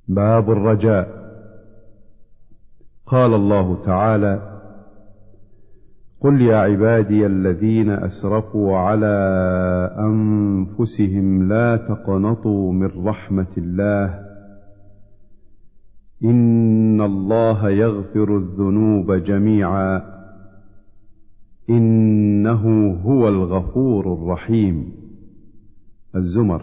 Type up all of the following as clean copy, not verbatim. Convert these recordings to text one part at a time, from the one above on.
باب الرجاء. قال الله تعالى: قل يا عبادي الذين أسرفوا على أنفسهم لا تقنطوا من رحمة الله إن الله يغفر الذنوب جميعا إنه هو الغفور الرحيم. الزمر.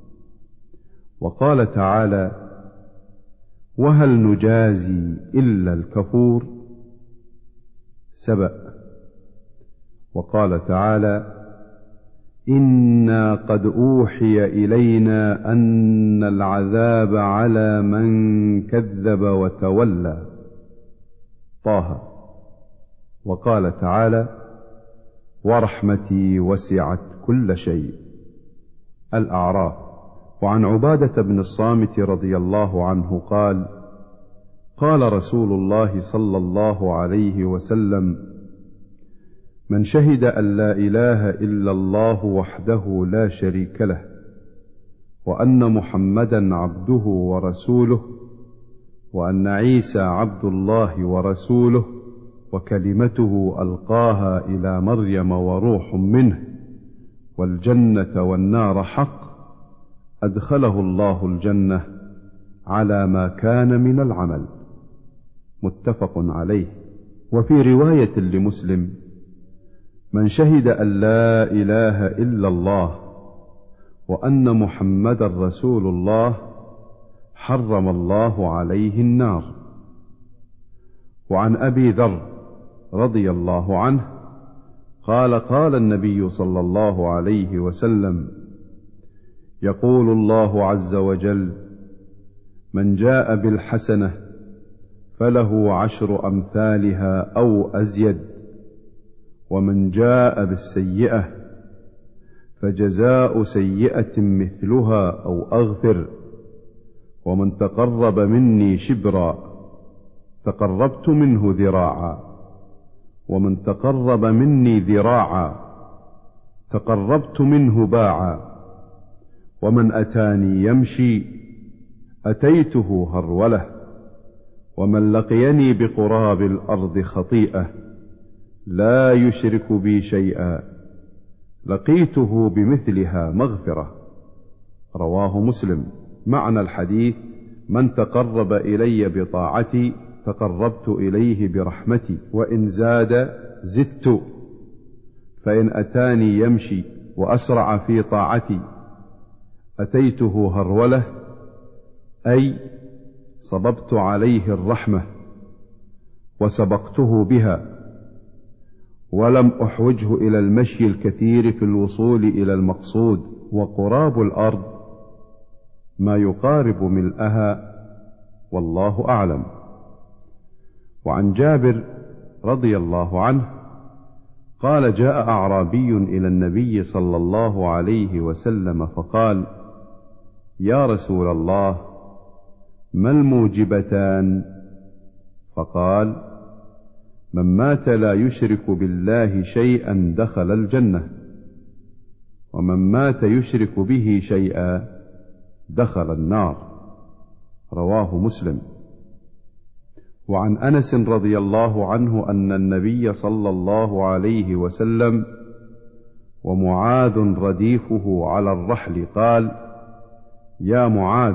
وقال تعالى: وهل نجازي إلا الكفور. سبأ. وقال تعالى: إنا قد أوحي إلينا أن العذاب على من كذب وتولى. طه. وقال تعالى: ورحمتي وسعت كل شيء. الأعراف. وعن عبادة بن الصامت رضي الله عنه قال: قال رسول الله صلى الله عليه وسلم: من شهد أن لا إله إلا الله وحده لا شريك له وأن محمدا عبده ورسوله وأن عيسى عبد الله ورسوله وكلمته ألقاها إلى مريم وروح منه والجنة والنار حق أدخله الله الجنة على ما كان من العمل. متفق عليه. وفي رواية لمسلم: من شهد أن لا إله إلا الله وأن محمدا رسول الله حرم الله عليه النار. وعن أبي ذر رضي الله عنه قال: قال النبي صلى الله عليه وسلم: يقول الله عز وجل: من جاء بالحسنة فله 10 أمثالها أو أزيد ومن جاء بالسيئة فجزاء سيئة مثلها أو أغفر ومن تقرب مني شبرا تقربت منه ذراعا ومن تقرب مني ذراعا تقربت منه باعا ومن أتاني يمشي أتيته هرولة ومن لقيني بقراب الأرض خطيئة لا يشرك بي شيئا لقيته بمثلها مغفرة. رواه مسلم. معنى الحديث: من تقرب إلي بطاعتي تقربت إليه برحمتي وإن زاد زدت فإن أتاني يمشي وأسرع في طاعتي أتيته هرولة أي صببت عليه الرحمة وسبقته بها ولم أحوجه إلى المشي الكثير في الوصول إلى المقصود. وقراب الأرض ما يقارب ملئها والله أعلم. وعن جابر رضي الله عنه قال: جاء أعرابي إلى النبي صلى الله عليه وسلم فقال: يا رسول الله ما الموجبتان؟ فقال: من مات لا يشرك بالله شيئا دخل الجنة ومن مات يشرك به شيئا دخل النار. رواه مسلم. وعن أنس رضي الله عنه أن النبي صلى الله عليه وسلم ومعاذ رديفه على الرحل قال: يا معاذ.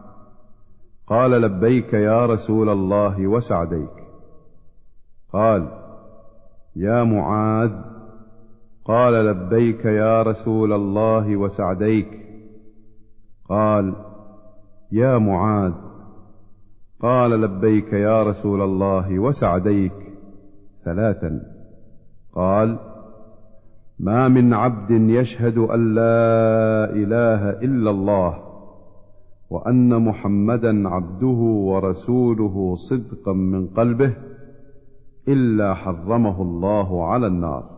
قال: لبيك يا رسول الله وسعديك. قال: يا معاذ. قال: لبيك يا رسول الله وسعديك. قال: يا معاذ. قال: لبيك يا رسول الله وسعديك 3. قال: ما من عبد يشهد أن لا إله إلا الله وأن محمدا عبده ورسوله صدقا من قلبه إلا حرمه الله على النار.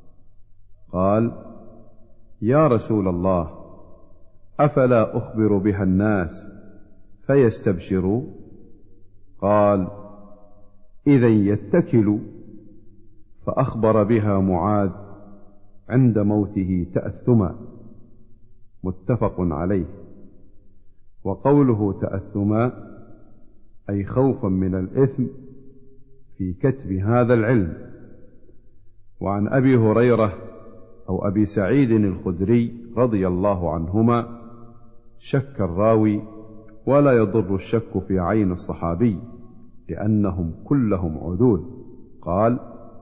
قال: يا رسول الله أفلا أخبر بها الناس فيستبشروا؟ قال: إذا يتكلوا. فأخبر بها معاذ عند موته تأثما. متفق عليه. وقوله تأثما أي خوفا من الإثم في كتب هذا العلم. وعن أبي هريرة أو أبي سعيد الخدري رضي الله عنهما شك الراوي، ولا يضر الشك في عين الصحابي لأنهم كلهم عدول. قال: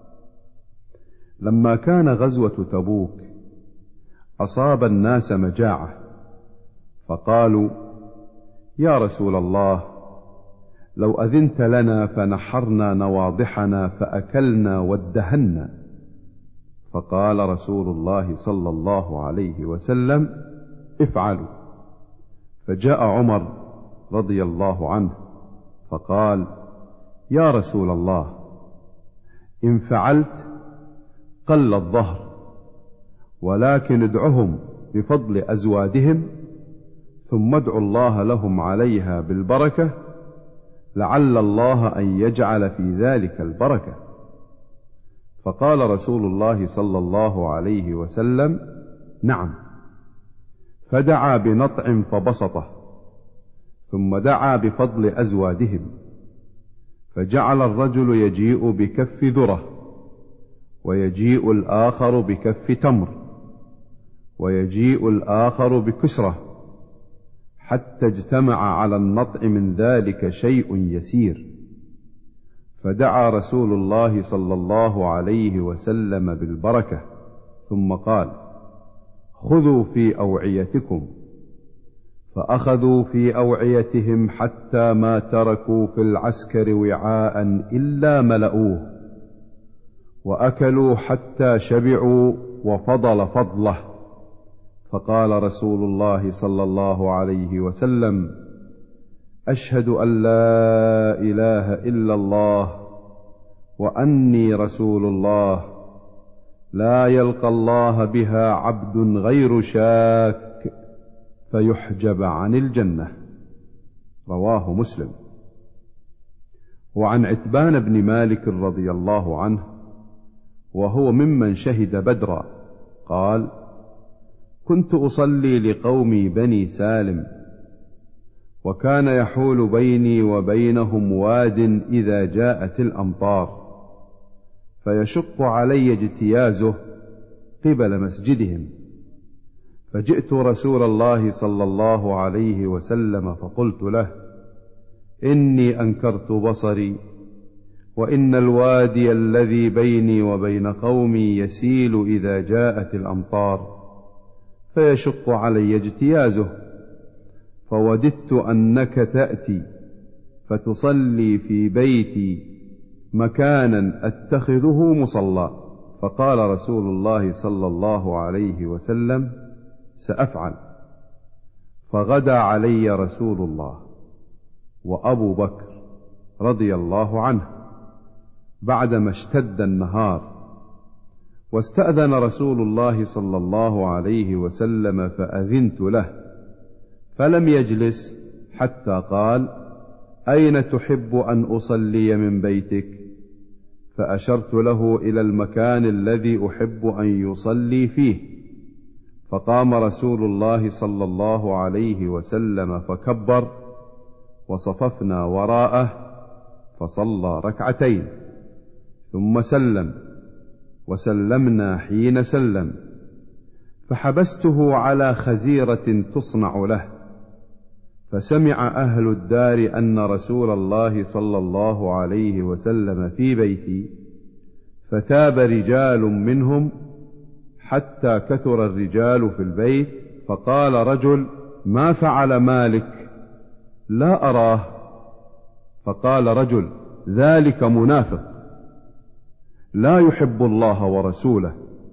لما كان غزوة تبوك أصاب الناس مجاعة، فقالوا: يا رسول الله، لو أذنت لنا فنحرنا نواضحنا فأكلنا وادهنا. فقال رسول الله صلى الله عليه وسلم: افعلوا. فجاء عمر رضي الله عنه فقال: يا رسول الله، إن فعلت قل الظهر، ولكن ادعهم بفضل أزوادهم، ثم ادعوا الله لهم عليها بالبركة، لعل الله أن يجعل في ذلك البركة. فقال رسول الله صلى الله عليه وسلم: نعم. فدعا بنطع فبسطه، ثم دعا بفضل أزوادهم، فجعل الرجل يجيء بكف ذرة، ويجيء الآخر بكف تمر، ويجيء الآخر بكسرة، حتى اجتمع على النطع من ذلك شيء يسير. فدعا رسول الله صلى الله عليه وسلم بالبركة، ثم قال: خذوا في أوعيتكم. فأخذوا في أوعيتهم حتى ما تركوا في العسكر وعاء إلا ملؤوه، وأكلوا حتى شبعوا وفضل فضله. فقال رسول الله صلى الله عليه وسلم: أشهد أن لا إله إلا الله وأني رسول الله، لا يلقى الله بها عبد غير شاك فيحجب عن الجنة. رواه مسلم. وعن عتبان بن مالك رضي الله عنه، وهو ممن شهد بدرا، قال: كنت أصلي لقومي بني سالم، وكان يحول بيني وبينهم واد إذا جاءت الأمطار، فيشق علي اجتيازه قبل مسجدهم. فجئت رسول الله صلى الله عليه وسلم فقلت له: إني أنكرت بصري، وإن الوادي الذي بيني وبين قومي يسيل إذا جاءت الأمطار، فيشق علي اجتيازه، فوددت أنك تأتي فتصلي في بيتي مكانا أتخذه مصلى. فقال رسول الله صلى الله عليه وسلم: سأفعل. فغدا علي رسول الله وأبو بكر رضي الله عنه بعدما اشتد النهار، واستأذن رسول الله صلى الله عليه وسلم فأذنت له، فلم يجلس حتى قال: أين تحب أن أصلي من بيتك؟ فأشرت له إلى المكان الذي أحب أن يصلي فيه. فقام رسول الله صلى الله عليه وسلم فكبر، وصففنا وراءه فصلى ركعتين، ثم سلم، وسلمنا حين سلم، فحبسته على خزيرة تصنع له. فسمع أهل الدار أن رسول الله صلى الله عليه وسلم في بيتي، فثاب رجال منهم حتى كثر الرجال في البيت. فقال رجل: ما فعل مالك؟ لا أراه. فقال رجل: ذلك منافق لا يحب الله ورسوله.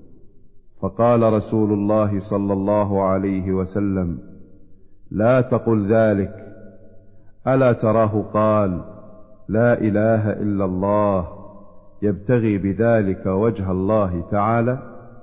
فقال رسول الله صلى الله عليه وسلم: لا تقل ذلك، ألا تراه قال: لا إله إلا الله يبتغي بذلك وجه الله تعالى؟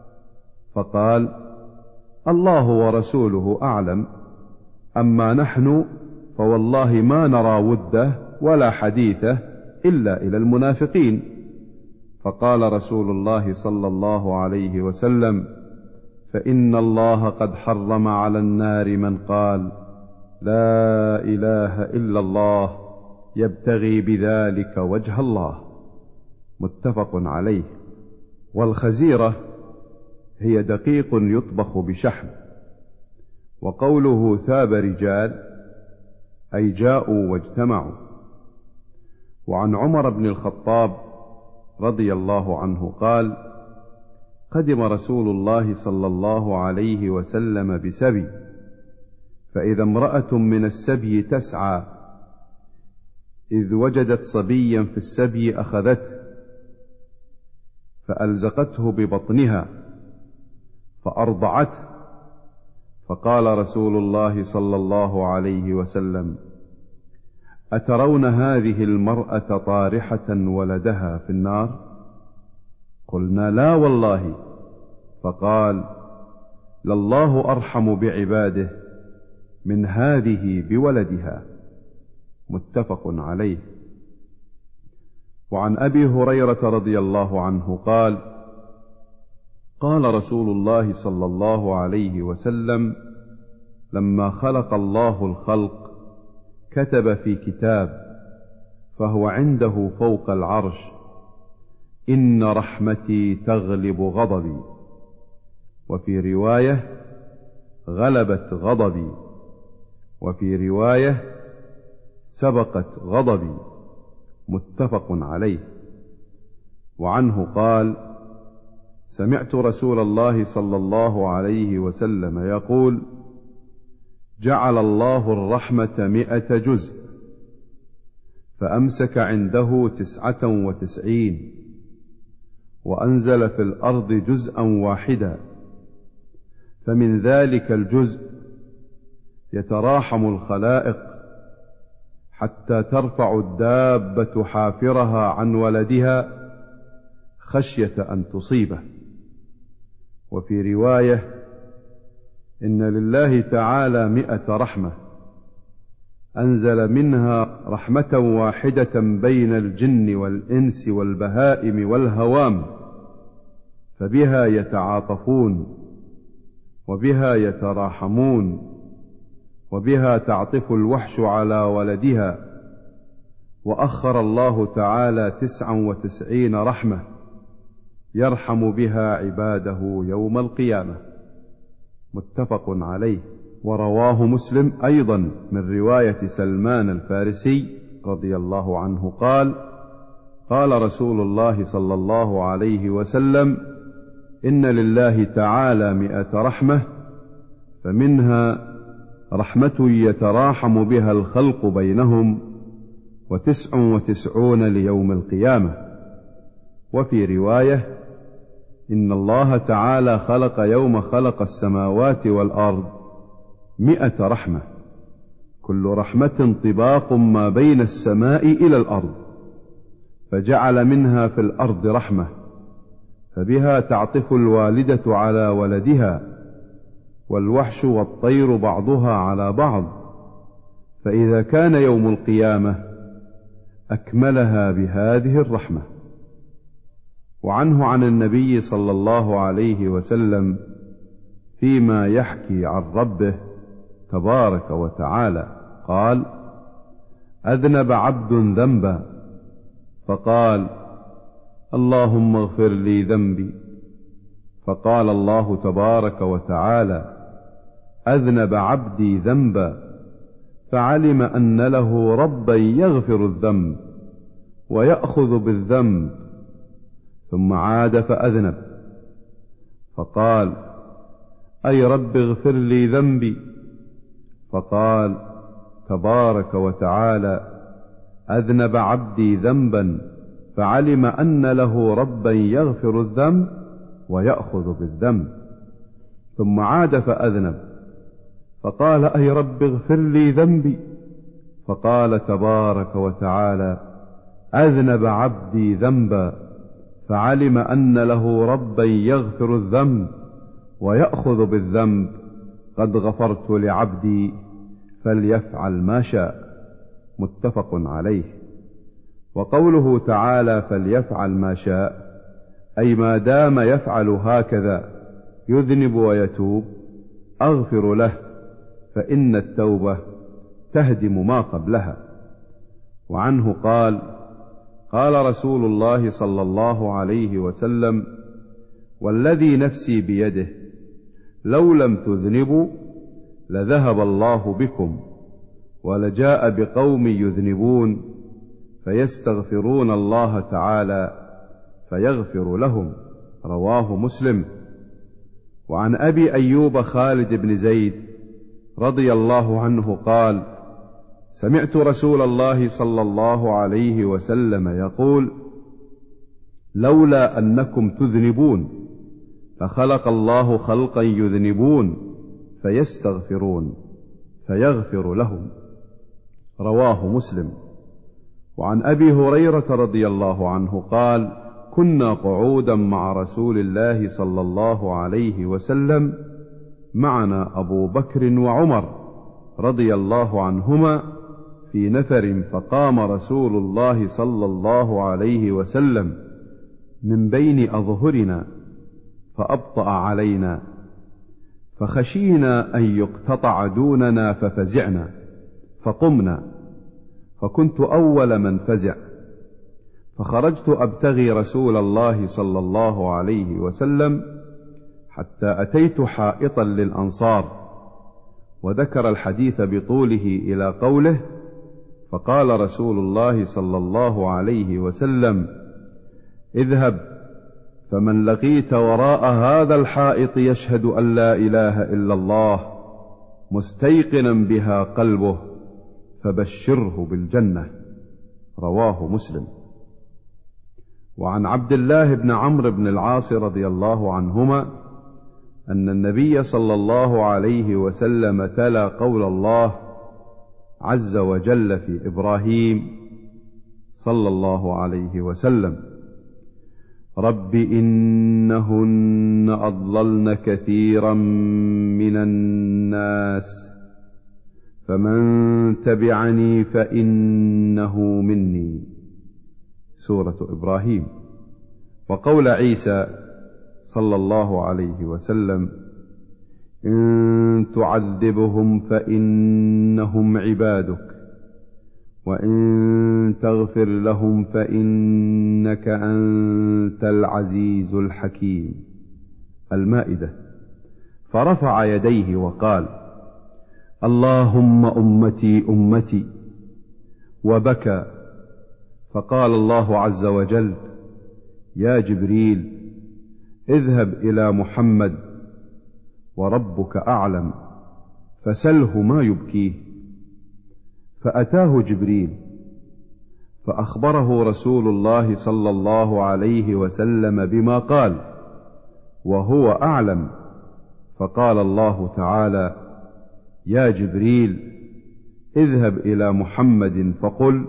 فقال: الله ورسوله أعلم، أما نحن فوالله ما نرى وده ولا حديثه إلا إلى المنافقين. فقال رسول الله صلى الله عليه وسلم: فإن الله قد حرم على النار من قال: لا إله إلا الله يبتغي بذلك وجه الله، متفق عليه. والخزيرة هي دقيق يطبخ بشحم. وقوله ثاب رجال أي جاءوا واجتمعوا. وعن عمر بن الخطاب رضي الله عنه قال: قدم رسول الله صلى الله عليه وسلم بسبي، فإذا امرأة من السبي تسعى، إذ وجدت صبيا في السبي أخذته فألزقته ببطنها فأرضعته، فقال رسول الله صلى الله عليه وسلم: أترون هذه المرأة طارحة ولدها في النار؟ قلنا: لا والله. فقال: لله أرحم بعباده من هذه بولدها، متفق عليه. وعن أبي هريرة رضي الله عنه قال: قال رسول الله صلى الله عليه وسلم: لما خلق الله الخلق كتب في كتاب فهو عنده فوق العرش: إن رحمتي تغلب غضبي، وفي رواية: غلبت غضبي، وفي رواية: سبقت غضبي، متفق عليه. وعنه قال: سمعت رسول الله صلى الله عليه وسلم يقول: جعل الله الرحمة 100 جزء، فأمسك عنده 99، وأنزل في الأرض جزءا واحدا، فمن ذلك الجزء يتراحم الخلائق حتى ترفع الدابة حافرها عن ولدها خشية أن تصيبه. وفي رواية: إن لله تعالى 100 رحمة، أنزل منها رحمة واحدة بين الجن والإنس والبهائم والهوام، فبها يتعاطفون، وبها يتراحمون، وبها تعطف الوحش على ولدها. وأخر الله تعالى 99 رحمة يرحم بها عباده يوم القيامة، متفق عليه. ورواه مسلم أيضا من رواية سلمان الفارسي رضي الله عنه قال: قال رسول الله صلى الله عليه وسلم: إن لله تعالى 100 رحمة، فمنها رحمة يتراحم بها الخلق بينهم، 99 ليوم القيامة. وفي رواية: إن الله تعالى خلق يوم خلق السماوات والأرض 100 رحمة، كل رحمة طباق ما بين السماء إلى الأرض، فجعل منها في الأرض رحمة، فبها تعطف الوالدة على ولدها، والوحش والطير بعضها على بعض، فإذا كان يوم القيامة أكملها بهذه الرحمة. وعنه عن النبي صلى الله عليه وسلم فيما يحكي عن ربه تبارك وتعالى قال: أذنب عبد ذنبا فقال: اللهم اغفر لي ذنبي، فقال الله تبارك وتعالى: أذنب عبدي ذنبا، فعلم أن له ربا يغفر الذنب ويأخذ بالذنب، ثم عاد فأذنب، فقال: أي رب اغفر لي ذنبي، فقال تبارك وتعالى: أذنب عبدي ذنبا، فعلم أن له ربا يغفر الذنب ويأخذ بالذنب، ثم عاد فأذنب، فقال: أي رب اغفر لي ذنبي، فقال تبارك وتعالى: أذنب عبدي ذنبا، فعلم أن له ربا يغفر الذنب ويأخذ بالذنب، قد غفرت لعبدي فليفعل ما شاء، متفق عليه. وقوله تعالى: فليفعل ما شاء، أي ما دام يفعل هكذا يذنب ويتوب أغفر له، فإن التوبة تهدم ما قبلها. وعنه قال: قال رسول الله صلى الله عليه وسلم: والذي نفسي بيده لو لم تذنبوا لذهب الله بكم ولجاء بقوم يذنبون فيستغفرون الله تعالى فيغفر لهم. رواه مسلم. وعن أبي أيوب خالد بن زيد رضي الله عنه قال: سمعت رسول الله صلى الله عليه وسلم يقول: لولا أنكم تذنبون فخلق الله خلقا يذنبون فيستغفرون فيغفر لهم. رواه مسلم. وعن أبي هريرة رضي الله عنه قال: كنا قعودا مع رسول الله صلى الله عليه وسلم، معنا أبو بكر وعمر رضي الله عنهما في نفر، فقام رسول الله صلى الله عليه وسلم من بين أظهرنا فأبطأ علينا، فخشينا أن يقتطع دوننا ففزعنا، فقمنا، فكنت أول من فزع، فخرجت أبتغي رسول الله صلى الله عليه وسلم حتى أتيت حائطا للأنصار. وذكر الحديث بطوله إلى قوله: فقال رسول الله صلى الله عليه وسلم: اذهب فمن لقيت وراء هذا الحائط يشهد أن لا إله إلا الله مستيقنا بها قلبه فبشره بالجنة. رواه مسلم. وعن عبد الله بن عمرو بن العاص رضي الله عنهما أن النبي صلى الله عليه وسلم تلا قول الله عز وجل في إبراهيم صلى الله عليه وسلم: رب إنهن أضللن كثيرا من الناس فمن تبعني فإنه مني. سورة إبراهيم. وقول عيسى صلى الله عليه وسلم: إن تعذبهم فإنهم عبادك وإن تغفر لهم فإنك أنت العزيز الحكيم. المائدة. فرفع يديه وقال: اللهم أمتي أمتي، وبكى. فقال الله عز وجل: يا جبريل اذهب إلى محمد وربك أعلم فسله ما يبكيه. فأتاه جبريل فأخبره رسول الله صلى الله عليه وسلم بما قال وهو أعلم. فقال الله تعالى: يا جبريل اذهب إلى محمد فقل: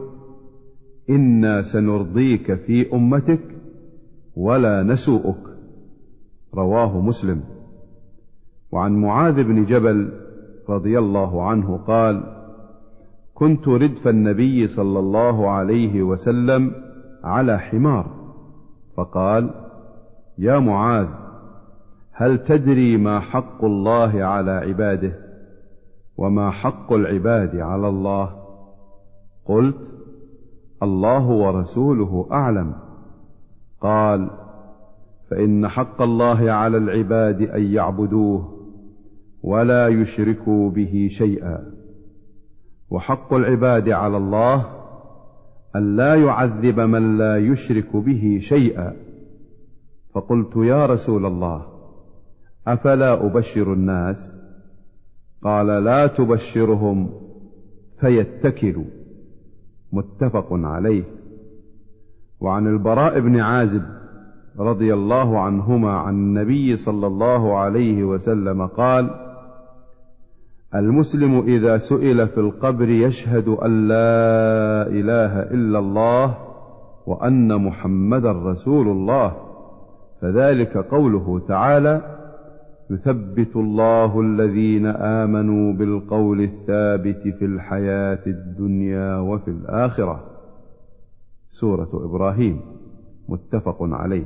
إنا سنرضيك في أمتك ولا نسوءك. رواه مسلم. وعن معاذ بن جبل رضي الله عنه قال: كنت ردف النبي صلى الله عليه وسلم على حمار، فقال: يا معاذ هل تدري ما حق الله على عباده وما حق العباد على الله؟ قلت: الله ورسوله أعلم. قال: فإن حق الله على العباد أن يعبدوه ولا يشركوا به شيئا، وحق العباد على الله أن لا يعذب من لا يشرك به شيئا. فقلت: يا رسول الله أفلا أبشر الناس؟ قال: لا تبشرهم فيتكلوا. متفق عليه. وعن البراء بن عازب رضي الله عنهما عن النبي صلى الله عليه وسلم قال: المسلم إذا سئل في القبر يشهد أن لا إله إلا الله وأن محمدا رسول الله، فذلك قوله تعالى: يثبت الله الذين آمنوا بالقول الثابت في الحياة الدنيا وفي الآخرة. سورة إبراهيم. متفق عليه.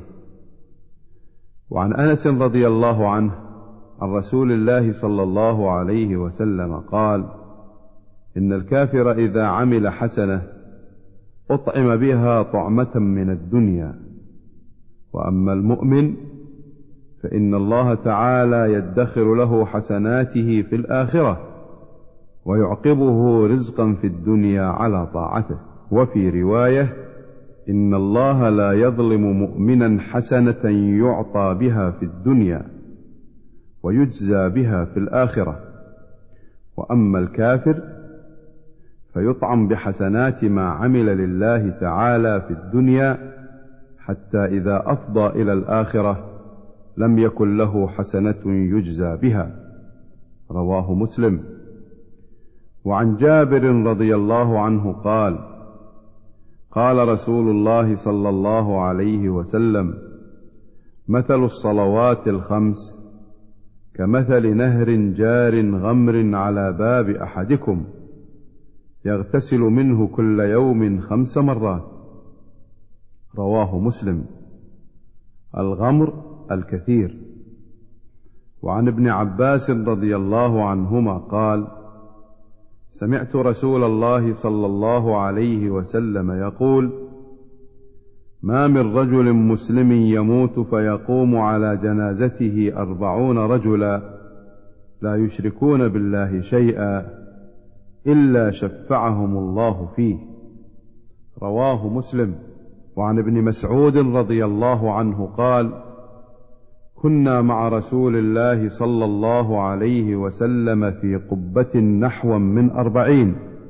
وعن أنس رضي الله عنه عن رسول الله صلى الله عليه وسلم قال: إن الكافر إذا عمل حسنة أطعم بها طعمة من الدنيا. وأما المؤمن فإن الله تعالى يدخر له حسناته في الآخرة ويعقبه رزقا في الدنيا على طاعته. وفي رواية: إن الله لا يظلم مؤمنا حسنة يعطى بها في الدنيا ويجزى بها في الآخرة. وأما الكافر فيطعم بحسنات ما عمل لله تعالى في الدنيا حتى إذا أفضى إلى الآخرة لم يكن له حسنة يجزى بها. رواه مسلم. وعن جابر رضي الله عنه قال: قال رسول الله صلى الله عليه وسلم: مثل الصلوات الخمس كمثل نهر جار غمر على باب أحدكم يغتسل منه كل يوم 5 مرات. رواه مسلم. الغمر الكثير. وعن ابن عباس رضي الله عنهما قال: سمعت رسول الله صلى الله عليه وسلم يقول: ما من رجل مسلم يموت فيقوم على جنازته 40 رجلا لا يشركون بالله شيئا إلا شفعهم الله فيه. رواه مسلم. وعن ابن مسعود رضي الله عنه قال: كنا مع رسول الله صلى الله عليه وسلم في قبة نحو من 40،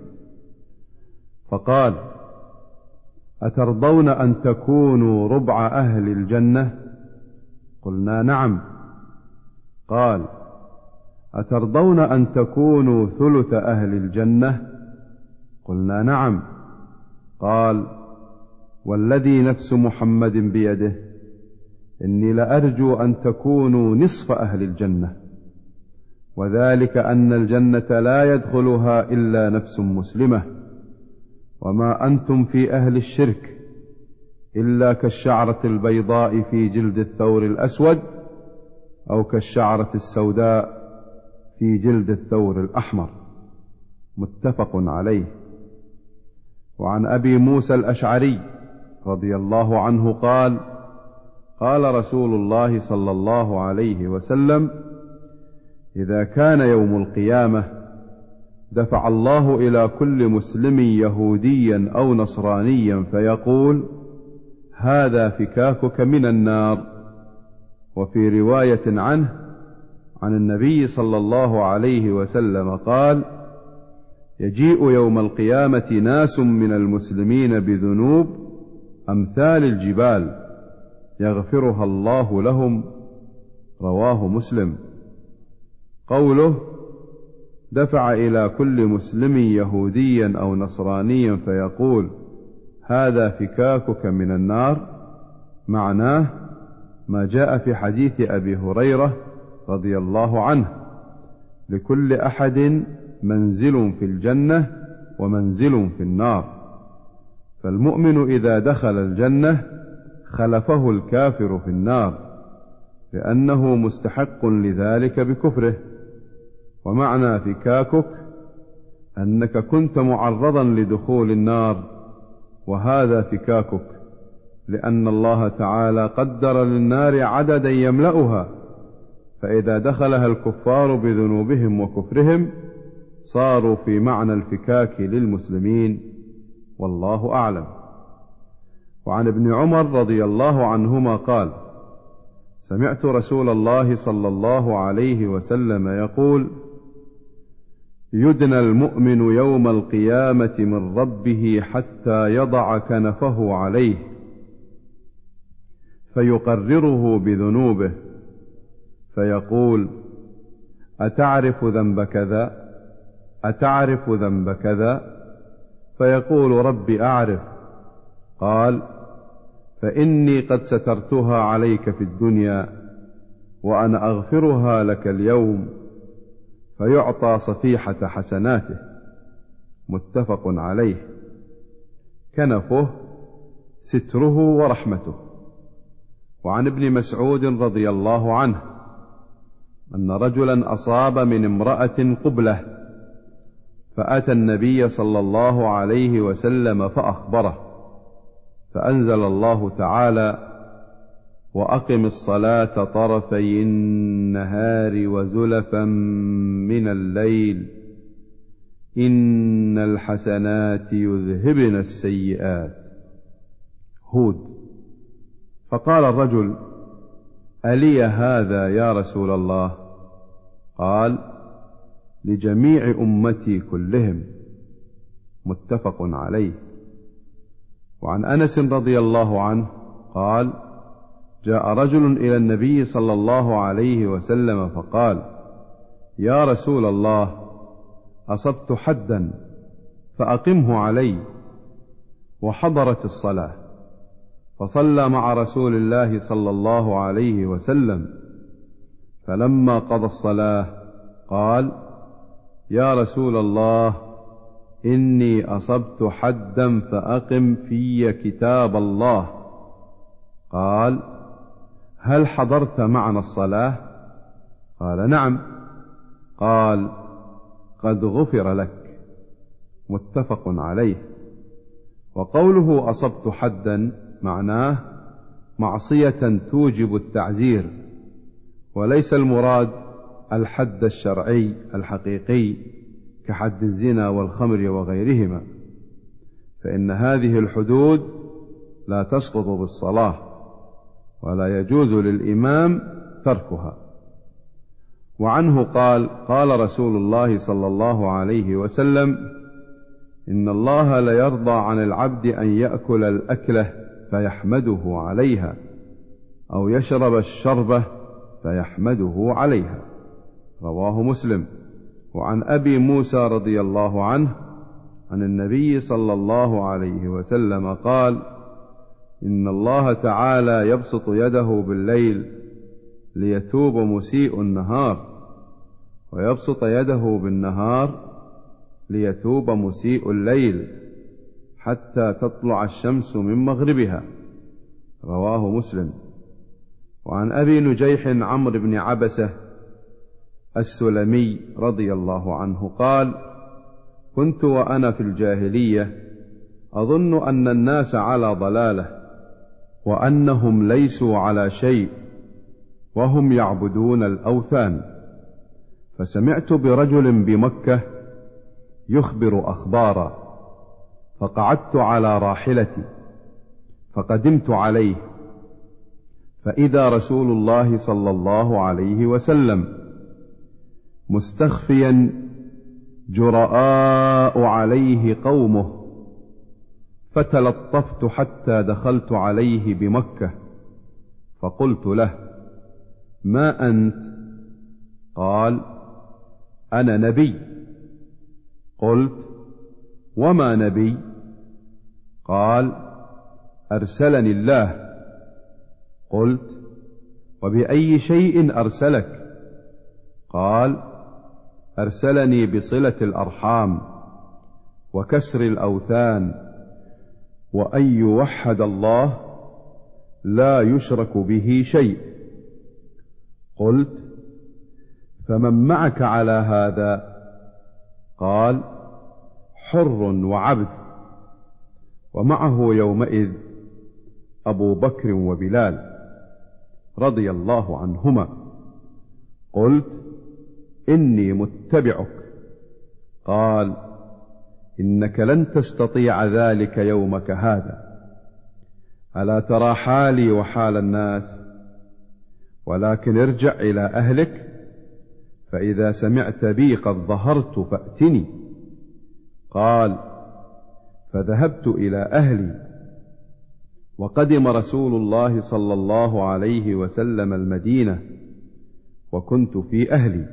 فقال: أترضون أن تكونوا ربع أهل الجنة؟ قلنا: نعم. قال: أترضون أن تكونوا ثلث أهل الجنة؟ قلنا: نعم. قال: والذي نفس محمد بيده إني لأرجو أن تكونوا نصف أهل الجنة، وذلك أن الجنة لا يدخلها إلا نفس مسلمة، وما أنتم في أهل الشرك إلا كالشعرة البيضاء في جلد الثور الأسود، أو كالشعرة السوداء في جلد الثور الأحمر. متفق عليه. وعن أبي موسى الأشعري رضي الله عنه قال: قال رسول الله صلى الله عليه وسلم: إذا كان يوم القيامة دفع الله إلى كل مسلم يهوديا أو نصرانيا فيقول: هذا فكاكك من النار. وفي رواية عنه عن النبي صلى الله عليه وسلم قال: يجيء يوم القيامة ناس من المسلمين بذنوب أمثال الجبال يغفرها الله لهم. رواه مسلم. قوله: دفع إلى كل مسلم يهوديا أو نصرانيا فيقول: هذا فكاكك من النار، معناه ما جاء في حديث أبي هريرة رضي الله عنه: لكل أحد منزل في الجنة ومنزل في النار. فالمؤمن إذا دخل الجنة خلفه الكافر في النار، لأنه مستحق لذلك بكفره. ومعنى فكاكك أنك كنت معرضا لدخول النار، وهذا فكاكك، لأن الله تعالى قدر للنار عددا يملأها، فإذا دخلها الكفار بذنوبهم وكفرهم صاروا في معنى الفكاك للمسلمين، والله أعلم. وعن ابن عمر رضي الله عنهما قال: سمعت رسول الله صلى الله عليه وسلم يقول: يدنى المؤمن يوم القيامة من ربه حتى يضع كنفه عليه فيقرره بذنوبه فيقول: أتعرف ذنب كذا؟ أتعرف ذنب كذا؟ فيقول: رب أعرف. قال: فإني قد سترتها عليك في الدنيا وأنا أغفرها لك اليوم. فيعطى صفيحة حسناته. متفق عليه. كنفه ستره ورحمته. وعن ابن مسعود رضي الله عنه أن رجلا أصاب من امرأة قبلة، فأتى النبي صلى الله عليه وسلم فأخبره، فأنزل الله تعالى: وأقم الصلاة طرفي النهار وزلفا من الليل إن الحسنات يذهبن السيئات. هود. فقال الرجل: ألي هذا يا رسول الله؟ قال: لجميع أمتي كلهم. متفق عليه. وعن أنس رضي الله عنه قال: جاء رجل إلى النبي صلى الله عليه وسلم فقال: يا رسول الله، أصبت حدا فأقمه علي. وحضرت الصلاة، فصلى مع رسول الله صلى الله عليه وسلم، فلما قضى الصلاة قال: يا رسول الله، إني أصبت حدا فأقم في كتاب الله. قال: هل حضرت معنا الصلاة؟ قال: نعم. قال: قد غفر لك. متفق عليه. وقوله أصبت حدا معناه معصية توجب التعزير، وليس المراد الحد الشرعي الحقيقي كحد الزنا والخمر وغيرهما، فإن هذه الحدود لا تسقط بالصلاة، ولا يجوز للإمام تركها. وعنه قال: قال رسول الله صلى الله عليه وسلم: إن الله ليرضى عن العبد أن يأكل الأكلة فيحمده عليها، أو يشرب الشربة فيحمده عليها. رواه مسلم. وعن أبي موسى رضي الله عنه عن النبي صلى الله عليه وسلم قال: إن الله تعالى يبسط يده بالليل ليتوب مسيء النهار، ويبسط يده بالنهار ليتوب مسيء الليل، حتى تطلع الشمس من مغربها. رواه مسلم. وعن أبي نجيح عمرو بن عبسة السلمي رضي الله عنه قال: كنت وأنا في الجاهلية أظن أن الناس على ضلالة، وأنهم ليسوا على شيء، وهم يعبدون الأوثان، فسمعت برجل بمكة يخبر أخبارا، فقعدت على راحلتي، فقدمت عليه، فإذا رسول الله صلى الله عليه وسلم مستخفيا جراء عليه قومه، فتلطفت حتى دخلت عليه بمكة، فقلت له: ما أنت؟ قال: أنا نبي. قلت: وما نبي؟ قال: أرسلني الله. قلت: وبأي شيء أرسلك؟ قال: أرسلني بصلة الأرحام وكسر الأوثان، وأن يوحد الله لا يشرك به شيء. قلت: فمن معك على هذا؟ قال: حر وعبد، ومعه يومئذ أبو بكر وبلال رضي الله عنهما. قلت: إني متبعك. قال: إنك لن تستطيع ذلك يومك هذا، ألا ترى حالي وحال الناس؟ ولكن ارجع إلى أهلك، فإذا سمعت بي قد ظهرت فأتني. قال: فذهبت إلى أهلي، وقدم رسول الله صلى الله عليه وسلم المدينة، وكنت في أهلي،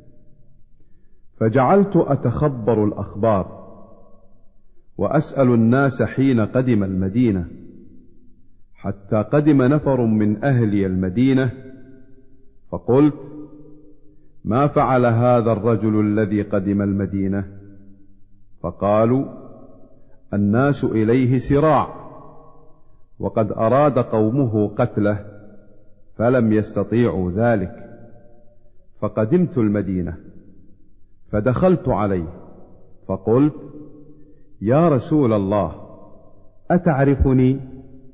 فجعلت أتخبر الأخبار وأسأل الناس حين قدم المدينة، حتى قدم نفر من أهل المدينة، فقلت: ما فعل هذا الرجل الذي قدم المدينة؟ فقالوا: الناس إليه سراع، وقد أراد قومه قتله فلم يستطيعوا ذلك. فقدمت المدينة، فدخلت عليه، فقلت: يا رسول الله، أتعرفني؟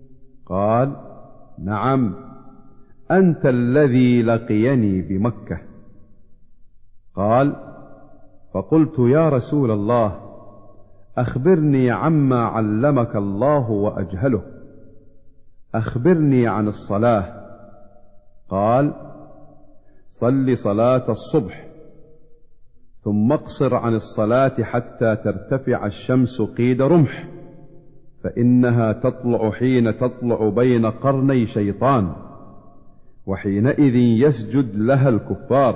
قال: نعم، أنت الذي لقيني بمكة. قال: فقلت: يا رسول الله، أخبرني عما علمك الله وأجهله، أخبرني عن الصلاة. قال: صل صلاة الصبح، ثم اقصر عن الصلاة حتى ترتفع الشمس قيد رمح، فإنها تطلع حين تطلع بين قرني شيطان، وحينئذ يسجد لها الكفار.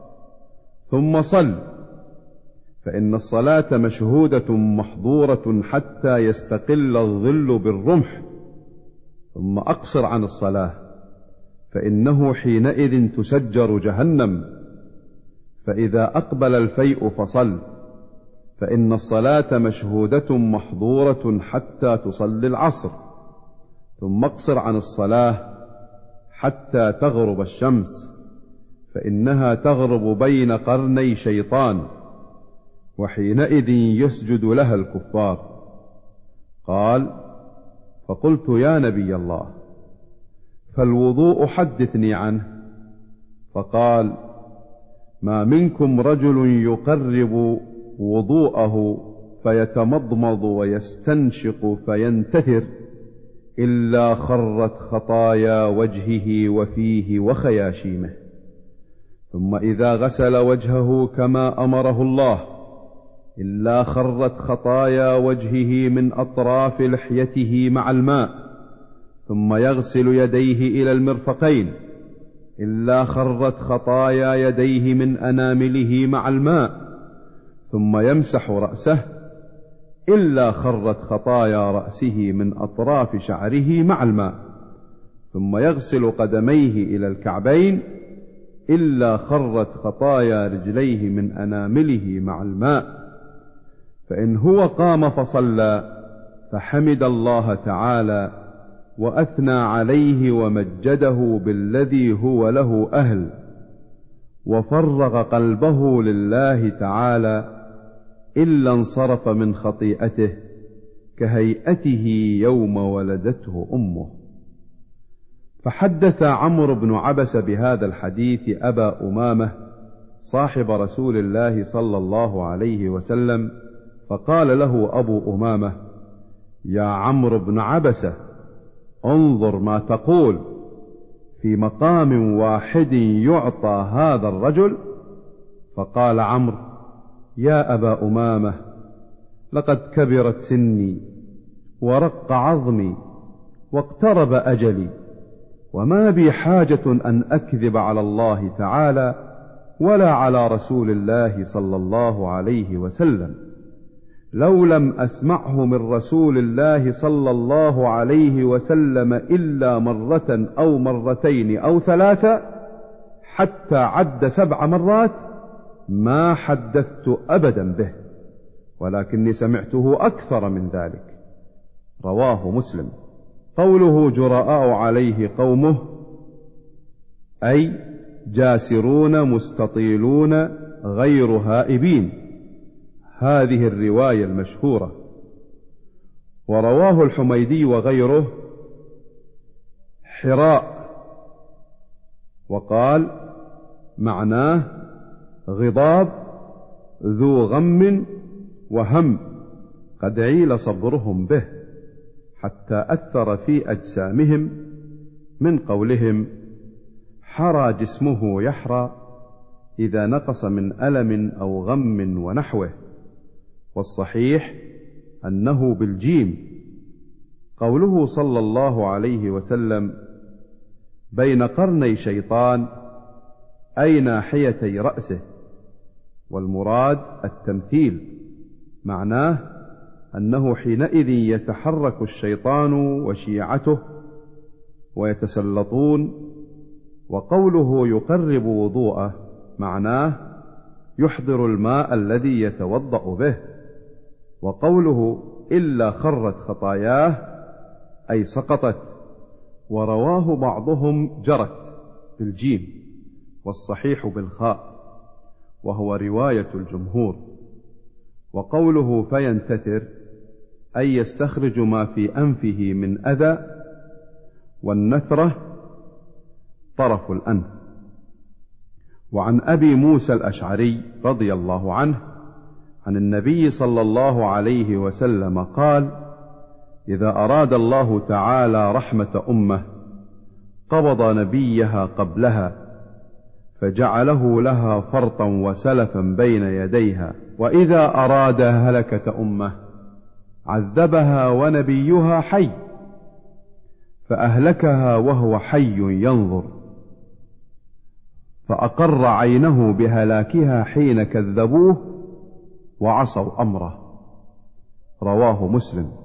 ثم صل، فإن الصلاة مشهودة محظورة حتى يستقل الظل بالرمح. ثم أقصر عن الصلاة، فإنه حينئذ تسجر جهنم. فإذا أقبل الفيء فصل، فإن الصلاة مشهودة محظورة حتى تصلي العصر. ثم اقصر عن الصلاة حتى تغرب الشمس، فإنها تغرب بين قرني شيطان، وحينئذ يسجد لها الكفار. قال: فقلت: يا نبي الله، فالوضوء حدثني عنه. فقال: ما منكم رجل يقرب وضوءه فيتمضمض ويستنشق فينتثر إلا خرت خطايا وجهه وفيه وخياشيمه، ثم إذا غسل وجهه كما أمره الله إلا خرت خطايا وجهه من أطراف لحيته مع الماء، ثم يغسل يديه إلى المرفقين إلا خرت خطايا يديه من أنامله مع الماء، ثم يمسح رأسه إلا خرت خطايا رأسه من أطراف شعره مع الماء، ثم يغسل قدميه إلى الكعبين إلا خرت خطايا رجليه من أنامله مع الماء. فإن هو قام فصلى فحمد الله تعالى وأثنى عليه ومجده بالذي هو له أهل، وفرغ قلبه لله تعالى، إلا انصرف من خطيئته كهيئته يوم ولدته أمه. فحدث عمرو بن عبس بهذا الحديث أبا أمامة صاحب رسول الله صلى الله عليه وسلم، فقال له أبو أمامة: يا عمرو بن عبسة، انظر ما تقول، في مقام واحد يعطى هذا الرجل. فقال عمرو: يا أبا أمامة، لقد كبرت سني ورق عظمي واقترب أجلي، وما بي حاجة أن أكذب على الله تعالى ولا على رسول الله صلى الله عليه وسلم. لو لم أسمعه من رسول الله صلى الله عليه وسلم إلا مرة أو مرتين أو ثلاثة حتى عد 7 مرات ما حدثت أبدا به، ولكني سمعته أكثر من ذلك. رواه مسلم. قوله جراء عليه قومه أي جاسرون مستطيلون غير هائبين، هذه الرواية المشهورة. ورواه الحميدي وغيره حراء، وقال معناه غضاب ذو غم وهم قد عيل صبرهم به حتى أثر في أجسامهم، من قولهم حرى جسمه يحرى إذا نقص من ألم أو غم ونحوه، والصحيح أنه بالجيم. قوله صلى الله عليه وسلم بين قرني شيطان أي ناحيتي رأسه، والمراد التمثيل، معناه أنه حينئذ يتحرك الشيطان وشيعته ويتسلطون. وقوله يقرب وضوءه معناه يحضر الماء الذي يتوضأ به. وقوله إلا خرت خطاياه أي سقطت. ورواه بعضهم جرت بالجيم والصحيح بالخاء، وهو رواية الجمهور. وقوله فينتثر أي يستخرج ما في أنفه من أذى، والنثرة طرف الأنف. وعن أبي موسى الأشعري رضي الله عنه عن النبي صلى الله عليه وسلم قال: إذا أراد الله تعالى رحمة أمة قبض نبيها قبلها فجعله لها فرطا وسلفا بين يديها، وإذا أراد هلكة أمة عذبها ونبيها حي فأهلكها وهو حي ينظر، فأقر عينه بهلاكها حين كذبوه وعصوا أمره. رواه مسلم.